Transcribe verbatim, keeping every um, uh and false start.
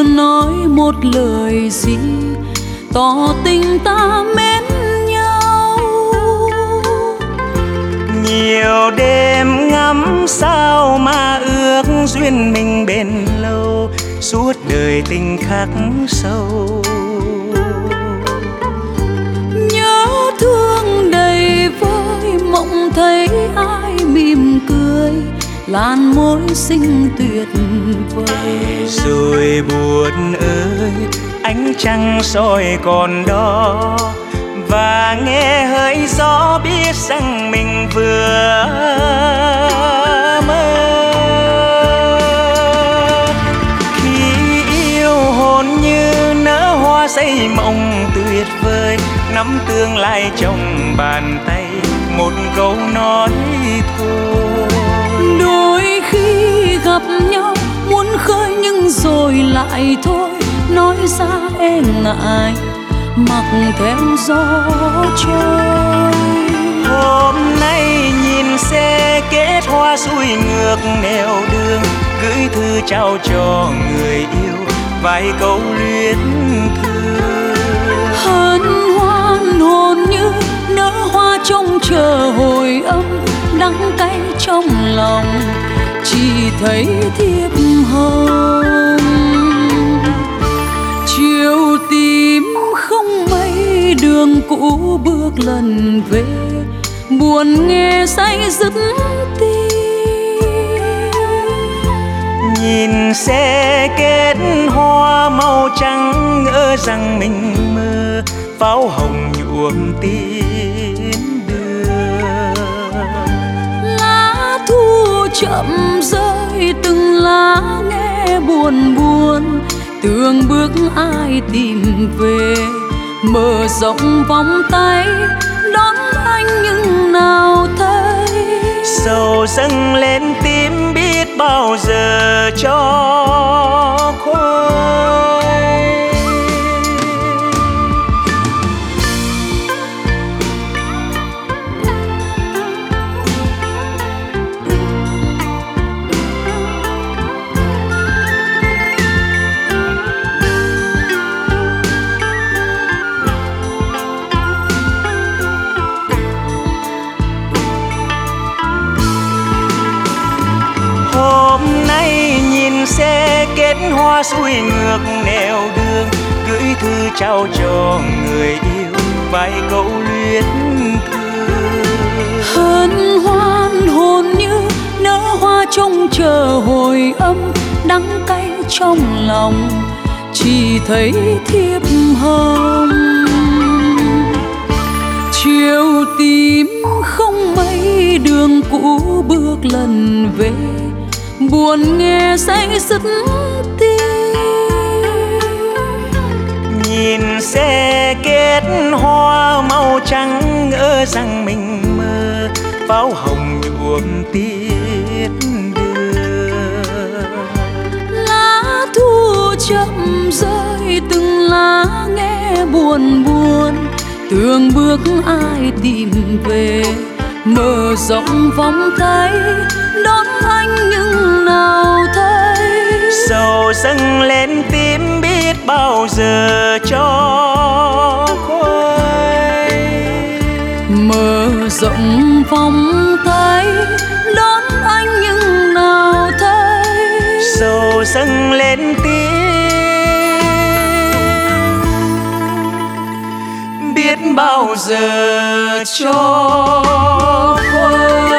chưa nói một lời gì tỏ tình ta mến nhau. Nhiều đêm ngắm sao mà ước duyên mình bền lâu, suốt đời tình khắc sâu. Nhớ thương đầy vơi, mộng thấy ai mỉm cười, làn môi xinh tuyệt vời. Rồi buồn ơi, ánh trăng soi còn đó, và nghe hơi gió biết rằng mình vừa mơ. Khi yêu hồn như nở hoa xây mộng tuyệt vời, nắm tương lai trong bàn tay, một câu nói thôi. Đôi khi gặp nhau muốn khơi nhưng rồi lại thôi, nói ra e ngại mặc theo gió trôi. Hôm nay nhìn xe kết hoa xuôi ngược nẻo đường, gửi thư trao cho người yêu vài câu luyến thương. Hân hoan hồn như nở hoa trông chờ hồi âm, đắng cay trong lòng chỉ thấy thiệp hồng. Chiều tím không mây, đường cũ bước lần về, buồn nghe say dứt tim. Nhìn xe kết hoa màu trắng, ngỡ rằng mình mơ, pháo hồng nhuộm tiến đường. Lá thu chậm rơi, từng lá nghe buồn buồn, tưởng bước ai tìm về, mở rộng vòng tay đón anh nhưng nào thấy. Sầu dâng lên tim biết bao giờ cho khuây. Hôm nay nhìn xe kết hoa xuôi ngược nẻo đường, gửi thư trao cho người yêu vài câu luyến thương. Hân hoan hồn như nở hoa trông chờ hồi âm, đắng cay trong lòng chỉ thấy thiệp hồng. Chiều tím không mây, đường cũ bước lần về, buồn nghe say dứt tim. Nhìn xe kết hoa màu trắng, ngỡ rằng mình mơ, pháo hồng nhuộm tiết đường. Lá thu chậm rơi, từng lá nghe buồn buồn, tưởng bước ai tìm về, mở rộng vòng tay đón anh nhưng nào thấy. Sầu dâng lên tim biết bao giờ cho khuây. Mở rộng vòng tay đón anh nhưng nào thấy. Sầu dâng lên tim biết bao giờ cho khuây.